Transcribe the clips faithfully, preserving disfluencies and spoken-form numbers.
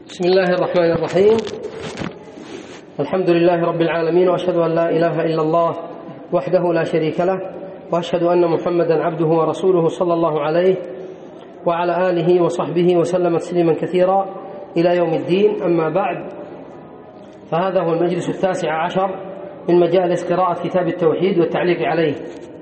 بسم الله الرحمن الرحيم. الحمد لله رب العالمين، وأشهد أن لا إله إلا الله وحده لا شريك له، وأشهد أن محمدا عبده ورسوله صلى الله عليه وعلى آله وصحبه وسلم تسليما كثيرا إلى يوم الدين. أما بعد، فهذا هو المجلس التاسع عشر من مجالس قراءة كتاب التوحيد والتعليق عليه.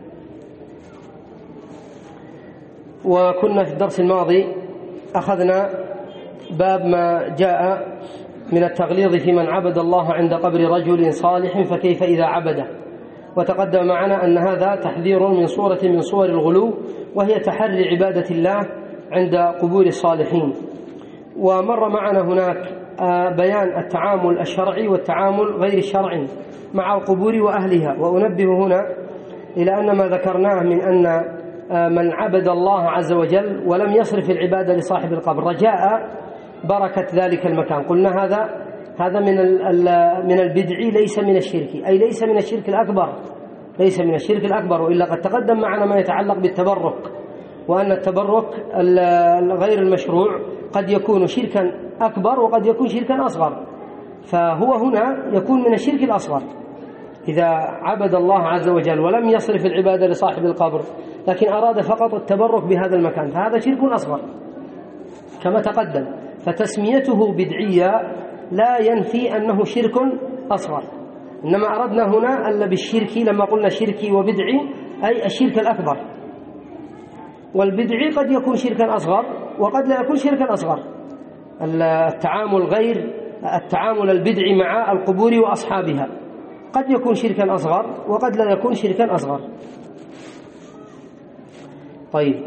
وكنا في الدرس الماضي أخذنا باب ما جاء من التغليظ في من عبد الله عند قبر رجل صالح فكيف إذا عبده، وتقدم معنا أن هذا تحذير من صورة من صور الغلو، وهي تحري عبادة الله عند قبور الصالحين. ومر معنا هناك بيان التعامل الشرعي والتعامل غير الشرعي مع القبور وأهلها. وأنبه هنا إلى أن ما ذكرناه من أن من عبد الله عز وجل ولم يصرف العبادة لصاحب القبر رجاء بركة ذلك المكان، قلنا هذا هذا من من البدع، ليس من الشرك، أي ليس من الشرك الأكبر، ليس من الشرك الأكبر. وإلا قد تقدم معنا ما يتعلق بالتبرك، وأن التبرك غير المشروع قد يكون شركا أكبر وقد يكون شركا أصغر، فهو هنا يكون من الشرك الأصغر إذا عبد الله عز وجل ولم يصرف العبادة لصاحب القبر، لكن أراد فقط التبرك بهذا المكان، فهذا شرك أصغر كما تقدم. فتسميته بدعية لا ينفي أنه شرك أصغر، إنما أردنا هنا ألا بالشرك، لما قلنا شركي وبدعي أي الشرك الأكبر، والبدعي قد يكون شركا أصغر وقد لا يكون شركا أصغر. التعامل غير التعامل البدعي مع القبور وأصحابها قد يكون شركا أصغر وقد لا يكون شركا أصغر. طيب،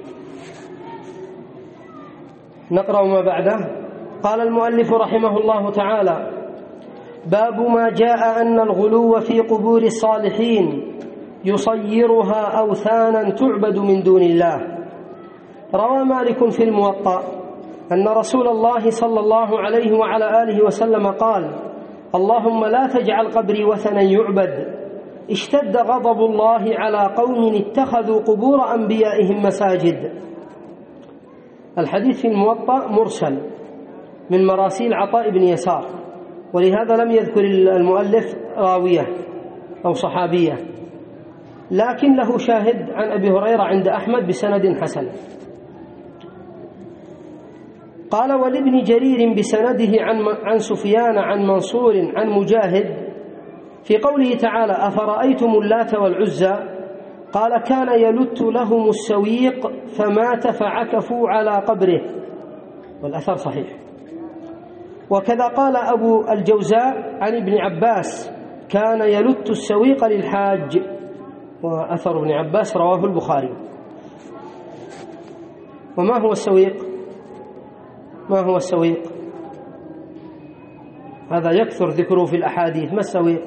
نقرأ ما بعده. قال المؤلف رحمه الله تعالى: باب ما جاء أن الغلو في قبور الصالحين يصيرها أوثانا تعبد من دون الله. روى مالك في الموطأ أن رسول الله صلى الله عليه وعلى آله وسلم قال: اللهم لا تجعل قبري وثنا يعبد. اشتد غضب الله على قوم اتخذوا قبور أنبيائهم مساجد. الحديث في الموطأ مرسل من مراسيل عطاء بن يسار، ولهذا لم يذكر المؤلف راوية أو صحابية، لكن له شاهد عن أبي هريرة عند أحمد بسند حسن. قال: ولابن جرير بسنده عن عن سفيان عن منصور عن مجاهد في قوله تعالى: أفرأيتم اللات والعزى، قال: كان يلت لهم السويق فمات فعكفوا على قبره، والأثر صحيح. وكذا قال أبو الجوزاء عن ابن عباس: كان يلت السويق للحاج، وأثر ابن عباس رواه البخاري. وما هو السويق؟ ما هو السويق؟ هذا يكثر ذكره في الأحاديث. ما السويق؟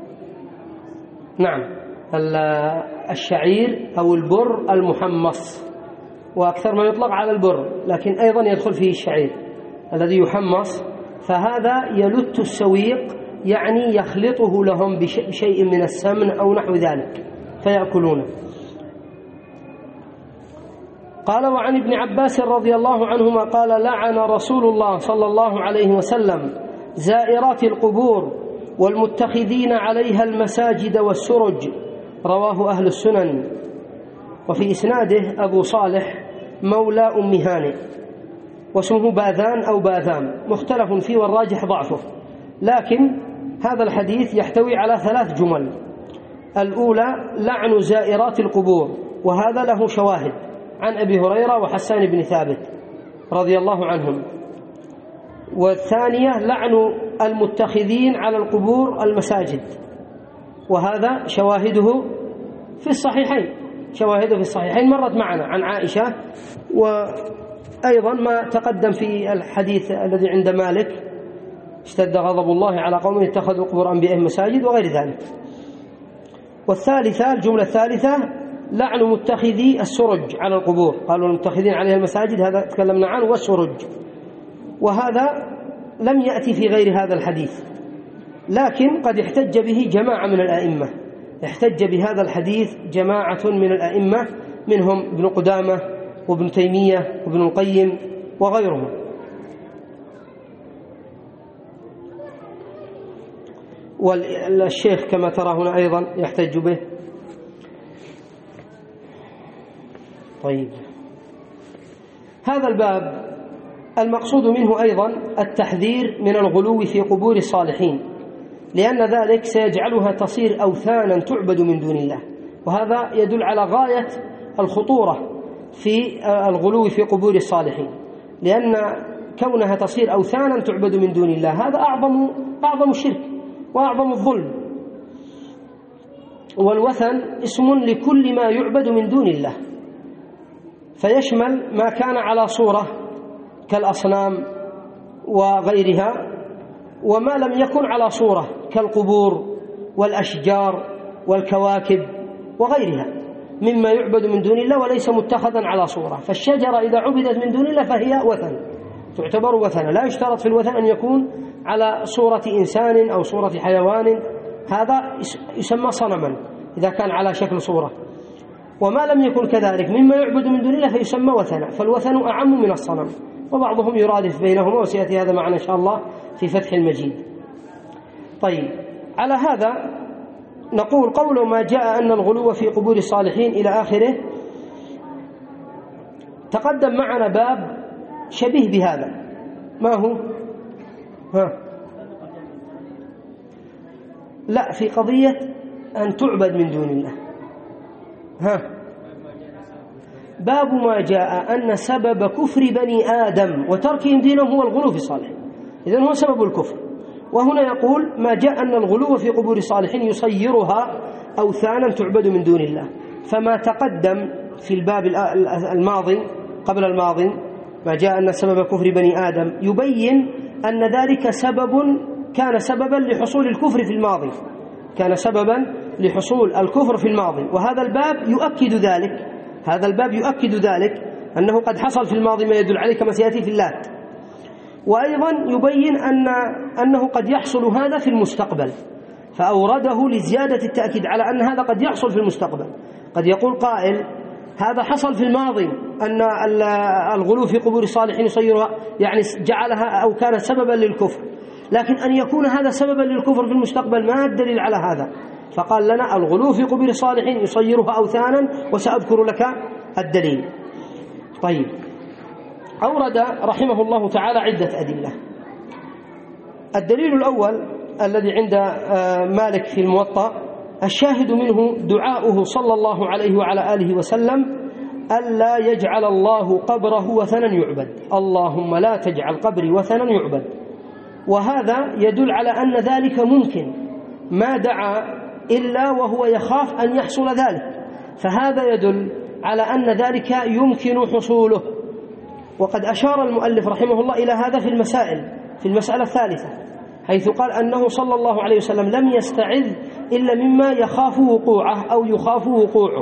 نعم، الشعير أو البر المحمص، وأكثر ما يطلق على البر، لكن أيضا يدخل فيه الشعير الذي يحمص. فهذا يلت السويق يعني يخلطه لهم بشيء من السمن أو نحو ذلك فيأكلونه. قال: وعن ابن عباس رضي الله عنهما قال: لعن رسول الله صلى الله عليه وسلم زائرات القبور والمتخذين عليها المساجد والسرج. رواه أهل السنن. وفي إسناده أبو صالح مولى أم هانئ، واسمه باذان أو باذام، مختلف فيه والراجح ضعفه، لكن هذا الحديث يحتوي على ثلاث جمل. الأولى لعن زائرات القبور، وهذا له شواهد عن أبي هريرة وحسان بن ثابت رضي الله عنهم. والثانية لعن المتخذين على القبور المساجد، وهذا شواهده في الصحيحين، شواهده في الصحيحين مرت معنا عن عائشة، وأيضا ما تقدم في الحديث الذي عند مالك: اشتد غضب الله على قوم اتخذوا قبور أنبيائهم مساجد، وغير ذلك. والثالثة، الجملة الثالثة، لعن متخذي السرج على القبور، قالوا المتخذين عليها المساجد، هذا تكلمنا عنه، والسرج، وهذا لم يأتي في غير هذا الحديث، لكن قد احتج به جماعة من الأئمة، احتج بهذا الحديث جماعة من الأئمة، منهم ابن قدامة وابن تيمية وابن القيم وغيرهم. والشيخ كما ترى هنا أيضا يحتج به. طيب، هذا الباب المقصود منه أيضا التحذير من الغلو في قبور الصالحين، لأن ذلك سيجعلها تصير أوثانا تعبد من دون الله، وهذا يدل على غاية الخطورة في الغلو في قبور الصالحين، لأن كونها تصير أوثانا تعبد من دون الله هذا أعظم أعظم الشرك وأعظم الظلم. والوثن اسم لكل ما يعبد من دون الله، فيشمل ما كان على صورة كالأصنام وغيرها، وما لم يكن على صورة كالقبور والأشجار والكواكب وغيرها مما يعبد من دون الله وليس متخذا على صورة. فالشجرة إذا عبدت من دون الله فهي وثن، تعتبر وثنا. لا يشترط في الوثن أن يكون على صورة إنسان أو صورة حيوان، هذا يسمى صنما إذا كان على شكل صورة. وما لم يكن كذلك مما يعبد من دون الله فيسمى وثنا، فالوثن أعم من الصنم، وبعضهم يرادف بينهما، وسيأتي هذا معنا إن شاء الله في فتح المجيد. طيب، على هذا نقول قول ما جاء أن الغلو في قبور الصالحين إلى آخره. تقدم معنا باب شبيه بهذا، ما هو؟ ها لا، في قضية أن تعبد من دون الله. ها باب ما جاء أن سبب كفر بني آدم وتركهم دينهم هو الغلو في الصالحين، إذن هو سبب الكفر. وهنا يقول ما جاء أن الغلو في قبور الصالحين يصيرها أوثانا تعبد من دون الله. فما تقدم في الباب الماضي قبل الماضي ما جاء أن سبب كفر بني آدم يبين أن ذلك سبب كان سببا لحصول الكفر في الماضي، كان سببا لحصول الكفر في الماضي. وهذا الباب يؤكد ذلك، هذا الباب يؤكد ذلك أنه قد حصل في الماضي ما يدل عليه كما سيأتي في اللات. وأيضا يبين أن أنه قد يحصل هذا في المستقبل، فأورده لزيادة التأكيد على أن هذا قد يحصل في المستقبل. قد يقول قائل هذا حصل في الماضي أن الغلو في قبور الصالحين يصيرها يعني جعلها أو كان سببا للكفر، لكن أن يكون هذا سببا للكفر في المستقبل ما الدليل على هذا؟ فقال لنا الغلو في قبور الصالحين يصيرها أوثانا، وسأذكر لك الدليل. طيب، أورد رحمه الله تعالى عدة أدلة. الدليل الأول الذي عند مالك في الموطأ الشاهد منه دعاؤه صلى الله عليه وعلى آله وسلم ألا يجعل الله قبره وثنا يعبد، اللهم لا تجعل قبري وثنا يعبد. وهذا يدل على أن ذلك ممكن، ما دعا إلا وهو يخاف أن يحصل ذلك، فهذا يدل على أن ذلك يمكن حصوله. وقد أشار المؤلف رحمه الله إلى هذا في المسائل، في المسألة الثالثة، حيث قال أنه صلى الله عليه وسلم لم يستعذ إلا مما يخاف وقوعه أو يخاف وقوعه،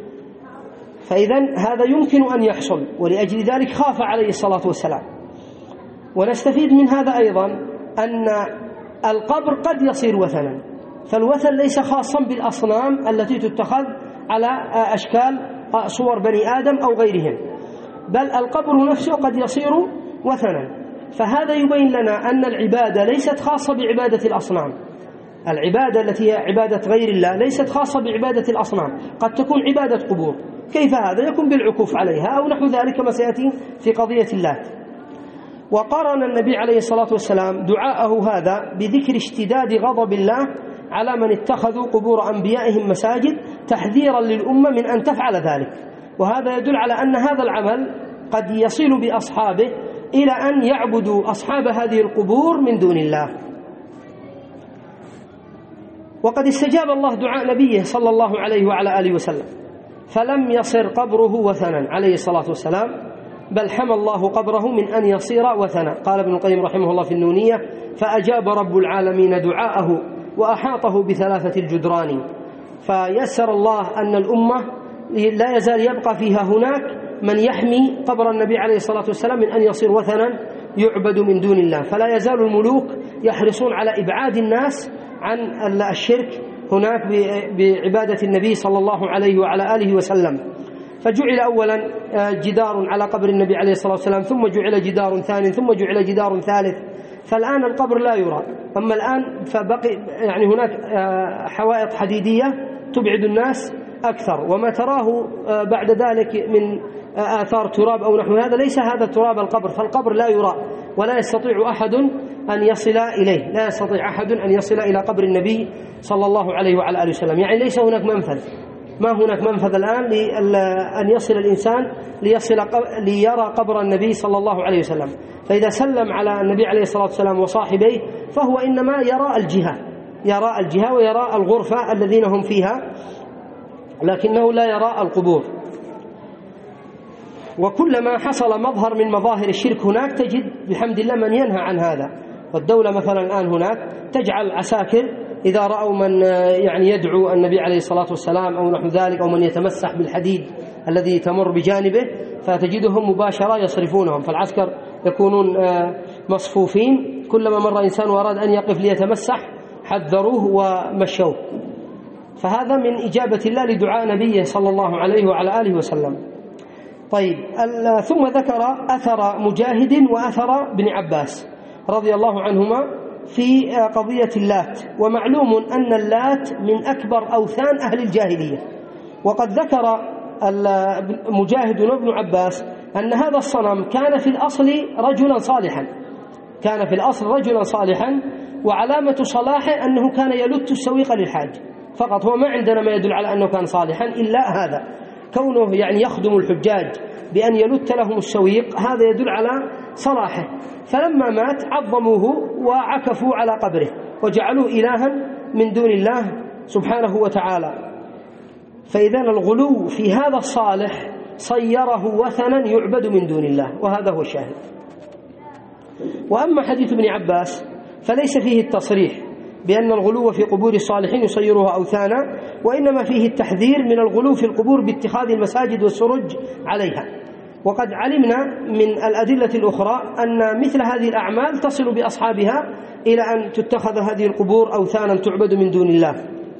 فإذن هذا يمكن أن يحصل، ولأجل ذلك خاف عليه الصلاة والسلام. ونستفيد من هذا أيضا أن القبر قد يصير وثنا، فالوثن ليس خاصا بالأصنام التي تتخذ على أشكال صور بني آدم أو غيرهم، بل القبر نفسه قد يصير وثنا. فهذا يبين لنا أن العبادة ليست خاصة بعبادة الأصنام، العبادة التي هي عبادة غير الله ليست خاصة بعبادة الأصنام، قد تكون عبادة قبور. كيف هذا؟ يكون بالعكوف عليها أو نحو ذلك كما سيأتي في قضية اللات. وقارن النبي عليه الصلاة والسلام دعاءه هذا بذكر اشتداد غضب الله على من اتخذوا قبور أنبيائهم مساجد تحذيرا للأمة من أن تفعل ذلك. وهذا يدل على أن هذا العمل قد يصل بأصحابه إلى أن يعبدوا أصحاب هذه القبور من دون الله. وقد استجاب الله دعاء نبيه صلى الله عليه وعلى آله وسلم، فلم يصر قبره وثنا عليه الصلاة والسلام، بل حمى الله قبره من أن يصير وثنا. قال ابن القيم رحمه الله في النونية: فأجاب رب العالمين دعاءه وأحاطه بثلاثة الجدران. فيسر الله أن الأمة لا يزال يبقى فيها هناك من يحمي قبر النبي عليه الصلاة والسلام من أن يصير وثنا يعبد من دون الله، فلا يزال الملوك يحرصون على إبعاد الناس عن الشرك هناك بعبادة النبي صلى الله عليه وعلى آله وسلم. فجعل أولا جدار على قبر النبي عليه الصلاة والسلام، ثم جعل جدار ثاني، ثم جعل جدار ثالث فالآن القبر لا يرى. أما الآن فبقي يعني هناك حوائط حديدية تبعد الناس أكثر، وما تراه بعد ذلك من آثار تراب أو نحو هذا ليس هذا تراب القبر، فالقبر لا يرى ولا يستطيع أحد أن يصل إليه، لا يستطيع أحد أن يصل إلى قبر النبي صلى الله عليه وعلى آله وسلم. يعني ليس هناك منفذ، ما هناك منفذ الآن لأن يصل الإنسان ليصل ليرى قبر النبي صلى الله عليه وسلم. فإذا سلم على النبي عليه الصلاة والسلام وصاحبيه فهو إنما يرى الجهة، يرى الجهة ويرى الغرفة الذين هم فيها، لكنه لا يرى القبور. وكلما حصل مظهر من مظاهر الشرك هناك تجد بحمد الله من ينهى عن هذا. والدولة مثلا الآن هناك تجعل عساكر إذا رأوا من يعني يدعو النبي عليه الصلاة والسلام أو نحو ذلك أو من يتمسح بالحديد الذي تمر بجانبه فتجدهم مباشرة يصرفونهم، فالعسكر يكونون مصفوفين، كلما مر إنسان وأراد أن يقف ليتمسح حذروه ومشوه. فهذا من إجابة الله لدعاء نبيه صلى الله عليه وعلى آله وسلم. طيب، ثم ذكر أثر مجاهد وأثر ابن عباس رضي الله عنهما في قضية اللات. ومعلوم أن اللات من أكبر أوثان أهل الجاهلية، وقد ذكر مجاهد وابن عباس أن هذا الصنم كان في الأصل رجلا صالحا، كان في الأصل رجلا صالحا، وعلامة صلاحه أنه كان يلت السويق للحاج فقط. هو ما عندنا ما يدل على أنه كان صالحا إلا هذا، كونه يعني يخدم الحجاج بأن يلت لهم السويق، هذا يدل على صلاحه. فلما مات عظموه وعكفوا على قبره وجعلوه إلها من دون الله سبحانه وتعالى. فإذا الغلو في هذا الصالح صيره وثنا يعبد من دون الله، وهذا هو الشاهد. وأما حديث ابن عباس فليس فيه التصريح بأن الغلو في قبور الصالحين يصيرها أوثانا، وإنما فيه التحذير من الغلو في القبور باتخاذ المساجد والسرج عليها. وقد علمنا من الأدلة الأخرى أن مثل هذه الأعمال تصل بأصحابها إلى أن تتخذ هذه القبور أوثانا تعبد من دون الله.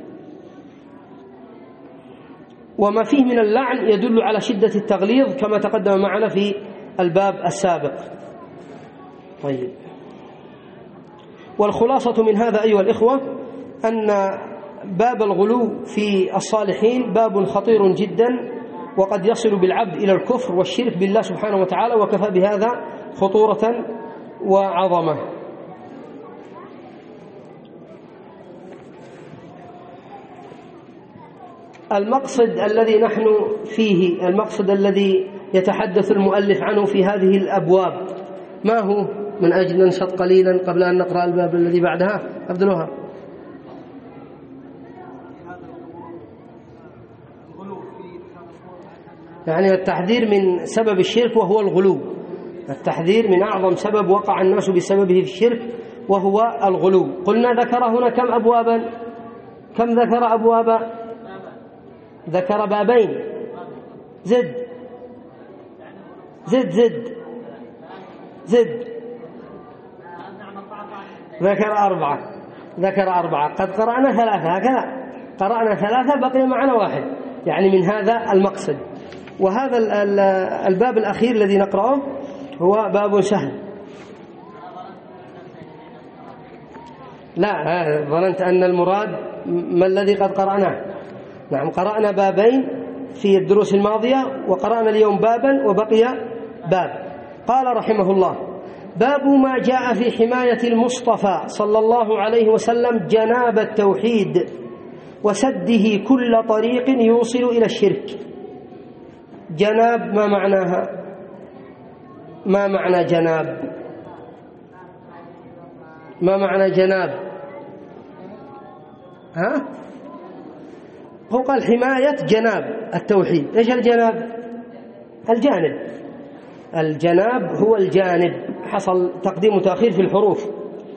وما فيه من اللعن يدل على شدة التغليظ كما تقدم معنا في الباب السابق. طيب، والخلاصة من هذا أيها الإخوة أن باب الغلو في الصالحين باب خطير جدا، وقد يصل بالعبد إلى الكفر والشرك بالله سبحانه وتعالى، وكفى بهذا خطورة وعظمة. المقصد الذي نحن فيه، المقصد الذي يتحدث المؤلف عنه في هذه الأبواب ما هو؟ من أجل ننشط قليلا قبل أن نقرأ الباب الذي بعدها. عبد الوهاب. يعني التحذير من سبب الشرك وهو الغلو، التحذير من أعظم سبب وقع الناس بسببه في الشرك وهو الغلو. قلنا ذكر هنا كم أبوابا؟ كم ذكر أبوابا؟ ذكر بابين. زد زد زد زد ذكر أربعة، ذكر أربعة. قد قرأنا ثلاثة، هكذا قرأنا ثلاثة بقي معنا واحد، يعني من هذا المقصد. وهذا الباب الأخير الذي نقرأه هو باب سهل. لا، ظننت أن المراد ما الذي قد قرأناه. نعم، قرأنا بابين في الدروس الماضية، وقرأنا اليوم بابا وبقي باب. قال رحمه الله: باب ما جاء في حماية المصطفى صلى الله عليه وسلم جناب التوحيد وسده كل طريق يوصل إلى الشرك. جناب ما معناها؟ ما معنى جناب؟ ما معنى جناب؟ ها؟ هو قال حماية جناب التوحيد. إيش الجناب؟ الجانب. الجناب هو الجانب، حصل تقديم وتأخير في الحروف.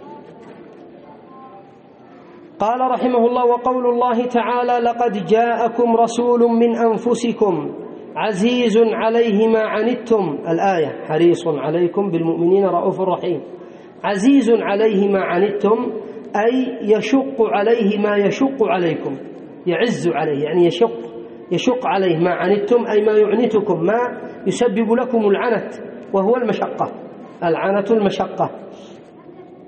قال رحمه الله: وقول الله تعالى: لقد جاءكم رسول من أنفسكم عزيز عليه ما عنتم. الآية: حريص عليكم بالمؤمنين رؤوف رحيم. عزيز عليه ما عنتم أي يشق عليه ما يشق عليكم، يعز عليه يعني يشق يشق عليه ما عنتم أي ما يعنتكم، ما يسبب لكم العنت وهو المشقة، العنت المشقة.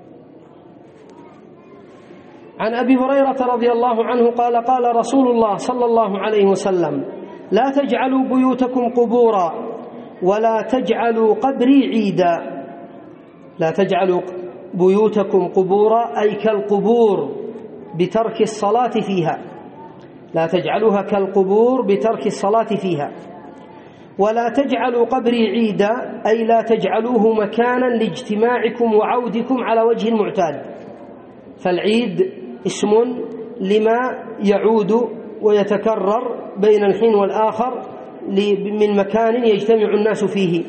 عن أبي هريرة رضي الله عنه قال قال رسول الله صلى الله عليه وسلم لا تجعلوا بيوتكم قبورا ولا تجعلوا قبري عيدا. لا تجعلوا بيوتكم قبورا أي كالقبور بترك الصلاة فيها، لا تجعلوها كالقبور بترك الصلاة فيها. ولا تجعلوا قبري عيدا أي لا تجعلوه مكانا لاجتماعكم وعودكم على وجه المعتاد. فالعيد اسم لما يعود ويتكرر بين الحين والآخر من مكان يجتمع الناس فيه.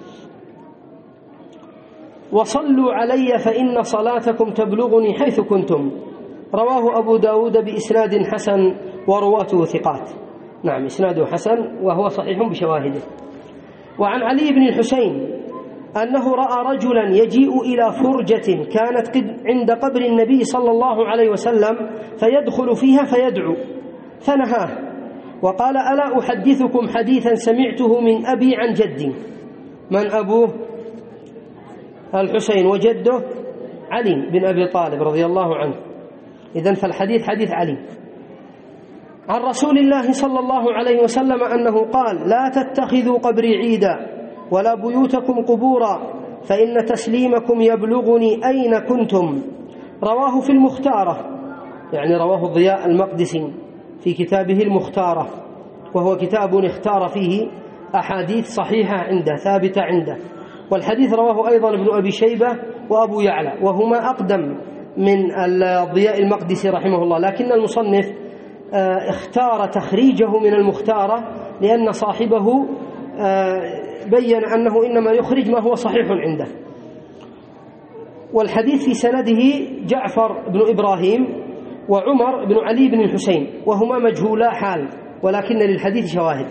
وصلوا علي فإن صلاتكم تبلغني حيث كنتم. رواه أبو داود بإسناد حسن ورواته ثقات. نعم إسناده حسن وهو صحيح بشواهده. وعن علي بن الحسين أنه رأى رجلا يجيء إلى فرجة كانت عند قبر النبي صلى الله عليه وسلم فيدخل فيها فيدعو فنهاه وقال ألا أحدثكم حديثا سمعته من أبي عن جدي. من أبوه؟ الحسين، وجده علي بن أبي طالب رضي الله عنه. إذن فالحديث حديث علي عن رسول الله صلى الله عليه وسلم أنه قال لا تتخذوا قبري عيدا ولا بيوتكم قبورا فإن تسليمكم يبلغني أين كنتم. رواه في المختارة، يعني رواه الضياء المقدسي في كتابه المختارة، وهو كتاب اختار فيه أحاديث صحيحة عنده ثابتة عنده. والحديث رواه أيضا ابن أبي شيبة وأبو يعلى وهما أقدم من الضياء المقدسي رحمه الله، لكن المصنف اختار تخريجه من المختارة لأن صاحبه بين أنه إنما يخرج ما هو صحيح عنده. والحديث في سنده جعفر بن إبراهيم وعمر بن علي بن الحسين وهما مجهولا حال، ولكن للحديث شواهد.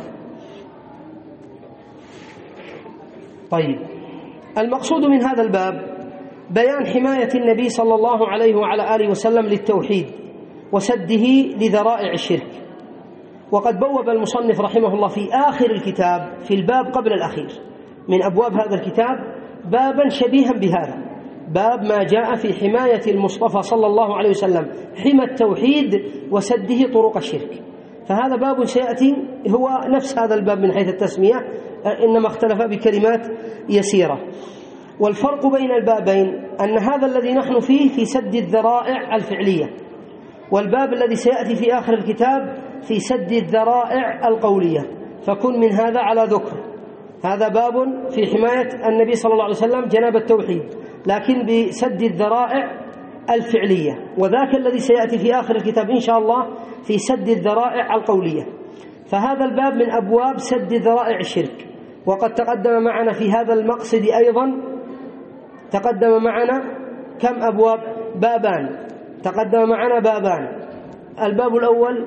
طيب، المقصود من هذا الباب بيان حماية النبي صلى الله عليه وعلى آله وسلم للتوحيد وسده لذرائع الشرك. وقد بوب المصنف رحمه الله في آخر الكتاب في الباب قبل الأخير من أبواب هذا الكتاب بابا شبيها بهذا، باب ما جاء في حماية المصطفى صلى الله عليه وسلم حمى التوحيد وسده طرق الشرك. فهذا باب سيأتي هو نفس هذا الباب من حيث التسمية، إنما اختلف بكلمات يسيرة. والفرق بين البابين أن هذا الذي نحن فيه في سد الذرائع الفعلية، والباب الذي سيأتي في آخر الكتاب في سد الذرائع القولية. فكن من هذا على ذكر. هذا باب في حماية النبي صلى الله عليه وسلم جناب التوحيد لكن بسد الذرائع الفعلية، وذاك الذي سيأتي في آخر الكتاب إن شاء الله في سد الذرائع القولية. فهذا الباب من أبواب سد ذرائع الشرك. وقد تقدم معنا في هذا المقصد أيضا تقدم معنا كم أبواب؟ بابان. تقدم معنا بابان. الباب الأول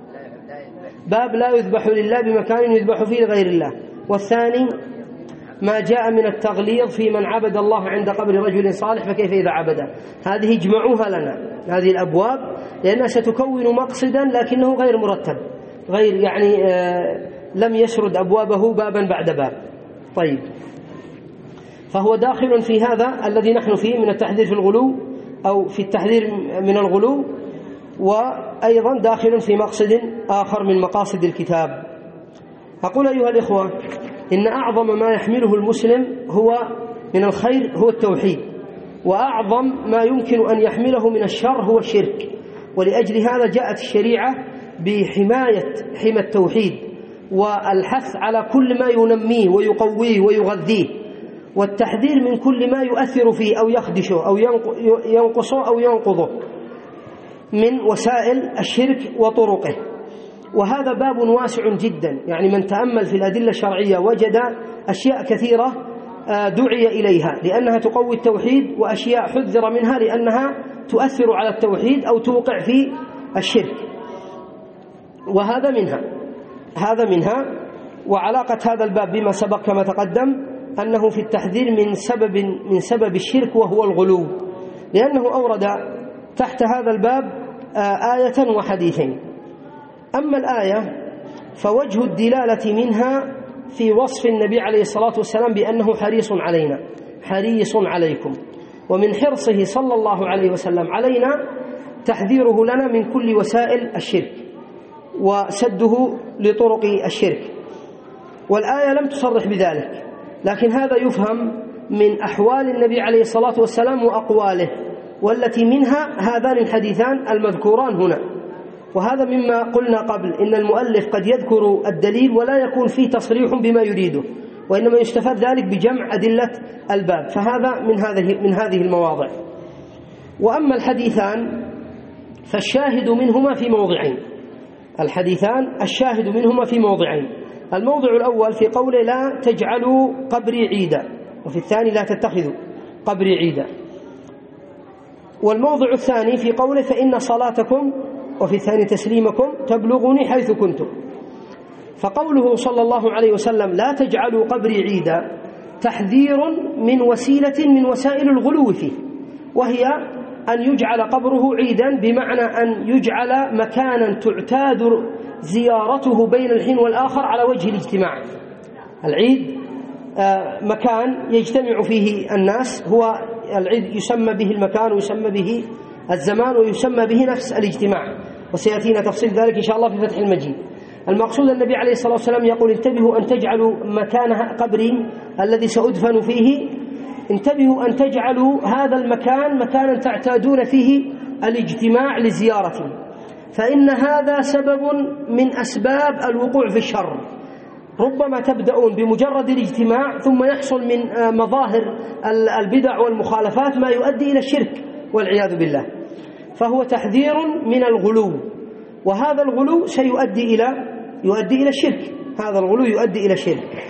باب لا يذبح لله بمكان يذبح فيه لغير الله، والثاني ما جاء من التغليظ في من عبد الله عند قبر رجل صالح فكيف إذا عبده. هذه اجمعوها لنا هذه الأبواب لأنها ستكون مقصدا لكنه غير مرتب، غير يعني آه لم يسرد أبوابه بابا بعد باب. طيب، فهو داخل في هذا الذي نحن فيه من التحذير في الغلو أو في التحذير من الغلو، وأيضا داخل في مقصد آخر من مقاصد الكتاب. أقول أيها الإخوة إن أعظم ما يحمله المسلم هو من الخير هو التوحيد، وأعظم ما يمكن أن يحمله من الشر هو الشرك. ولأجل هذا جاءت الشريعة بحماية حمى التوحيد والحث على كل ما ينميه ويقويه ويغذيه، والتحذير من كل ما يؤثر فيه أو يخدشه أو ينقصه أو ينقضه من وسائل الشرك وطرقه. وهذا باب واسع جدا، يعني من تأمل في الأدلة الشرعية وجد أشياء كثيرة دعي إليها لأنها تقوي التوحيد، وأشياء حذر منها لأنها تؤثر على التوحيد أو توقع في الشرك. وهذا منها هذا منها وعلاقة هذا الباب بما سبق كما تقدم أنه في التحذير من سبب من سبب الشرك وهو الغلو، لأنه أورد تحت هذا الباب آية وحديثين. أما الآية فوجه الدلالة منها في وصف النبي عليه الصلاة والسلام بأنه حريص علينا، حريص عليكم. ومن حرصه صلى الله عليه وسلم علينا تحذيره لنا من كل وسائل الشرك وسده لطرق الشرك، والآية لم تصرح بذلك، لكن هذا يفهم من أحوال النبي عليه الصلاة والسلام وأقواله، والتي منها هذان الحديثان المذكوران هنا. وهذا مما قلنا قبل إن المؤلف قد يذكر الدليل ولا يكون فيه تصريح بما يريده، وإنما يستفاد ذلك بجمع أدلة الباب، فهذا من هذه من هذه المواضع. وأما الحديثان فالشاهد منهما في موضعين، الحديثان الشاهد منهما في موضعين. الموضع الأول في قوله لا تجعلوا قبري عيدا، وفي الثاني لا تتخذوا قبري عيدا. والموضع الثاني في قوله فإن صلاتكم، وفي الثاني تسليمكم تبلغني حيث كنتم. فقوله صلى الله عليه وسلم لا تجعلوا قبري عيدا تحذير من وسيلة من وسائل الغلو فيه، وهي أن يجعل قبره عيدا، بمعنى أن يجعل مكانا تعتاد زيارته بين الحين والآخر على وجه الاجتماع. العيد مكان يجتمع فيه الناس، هو العيد يسمى به المكان ويسمى به الزمان ويسمى به نفس الاجتماع، وسيأتينا تفصيل ذلك إن شاء الله في فتح المجيد. المقصود النبي عليه الصلاة والسلام يقول انتبهوا أن تجعلوا مكان قبري الذي سأدفن فيه، انتبهوا أن تجعلوا هذا المكان مكانا تعتادون فيه الاجتماع لزيارته، فإن هذا سبب من أسباب الوقوع في الشر. ربما تبدأون بمجرد الاجتماع ثم يحصل من مظاهر البدع والمخالفات ما يؤدي إلى الشرك والعياذ بالله. فهو تحذير من الغلو، وهذا الغلو سيؤدي إلى يؤدي إلى الشرك، هذا الغلو يؤدي إلى الشرك.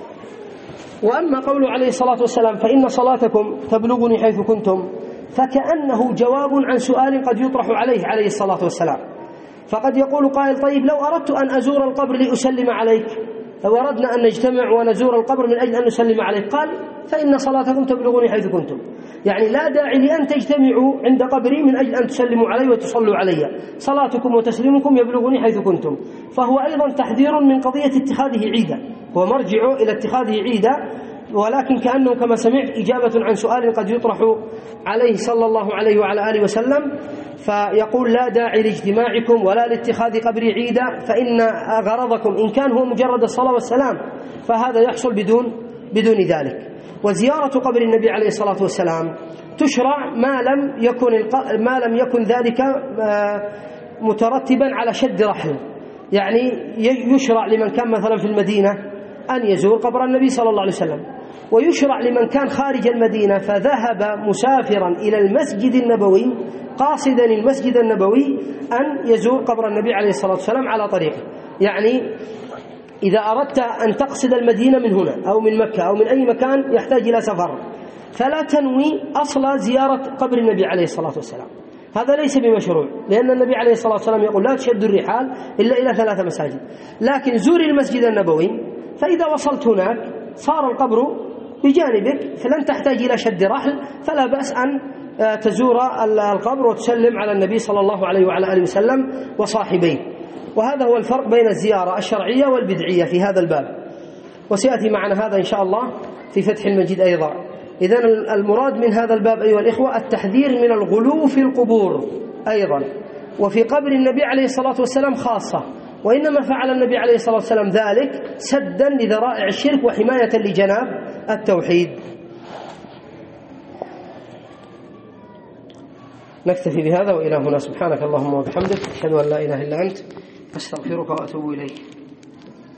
وأما قوله عليه الصلاة والسلام فإن صلاتكم تبلغني حيث كنتم، فكأنه جواب عن سؤال قد يطرح عليه عليه الصلاة والسلام. فقد يقول قائل طيب لو أردت أن أزور القبر لأسلم عليك، لو أردنا أن نجتمع ونزور القبر من أجل أن نسلم عليك، قال فإن صلاتكم تبلغني حيث كنتم، يعني لا داعي لأن تجتمعوا عند قبري من أجل أن تسلموا علي وتصلوا علي، صلاتكم وتسليمكم يبلغني حيث كنتم. فهو أيضا تحذير من قضية اتخاذه عيدا، هو مرجع إلى اتخاذه عيدا، ولكن كأنه كما سمعت إجابة عن سؤال قد يطرح عليه صلى الله عليه وعلى آله وسلم، فيقول لا داعي لاجتماعكم ولا لاتخاذ قبري عيدا، فإن غرضكم إن كان هو مجرد الصلاة والسلام فهذا يحصل بدون بدون ذلك. وزيارة قبر النبي عليه الصلاة والسلام تشرع ما لم يكن ما لم يكن ذلك مترتبا على شد رحل، يعني يشرع لمن كان مثلا في المدينة أن يزور قبر النبي صلى الله عليه وسلم، ويشرع لمن كان خارج المدينة فذهب مسافرا إلى المسجد النبوي قاصدا المسجد النبوي أن يزور قبر النبي عليه الصلاة والسلام على طريقه. يعني إذا أردت أن تقصد المدينة من هنا أو من مكة أو من أي مكان يحتاج إلى سفر، فلا تنوي أصل زيارة قبر النبي عليه الصلاة والسلام، هذا ليس بمشروع، لأن النبي عليه الصلاة والسلام يقول لا تشد الرحال إلا إلى ثلاثة مساجد. لكن زوري المسجد النبوي، فإذا وصلت هناك صار القبر بجانبك فلن تحتاج إلى شد رحل، فلا بأس أن تزور القبر وتسلم على النبي صلى الله عليه وعلى آله وسلم وصاحبيه. وهذا هو الفرق بين الزيارة الشرعية والبدعية في هذا الباب، وسيأتي معنا هذا إن شاء الله في فتح المجيد أيضا. إذن المراد من هذا الباب أيها الإخوة التحذير من الغلو في القبور أيضا، وفي قبر النبي عليه الصلاة والسلام خاصة، وإنما فعل النبي عليه الصلاة والسلام ذلك سدا لذرائع الشرك وحماية لجناب التوحيد. نكتفي بهذا وإلى هنا، سبحانك اللهم وبحمدك أشهد أن لا إله إلا أنت أستغفرك وأتوب إليك.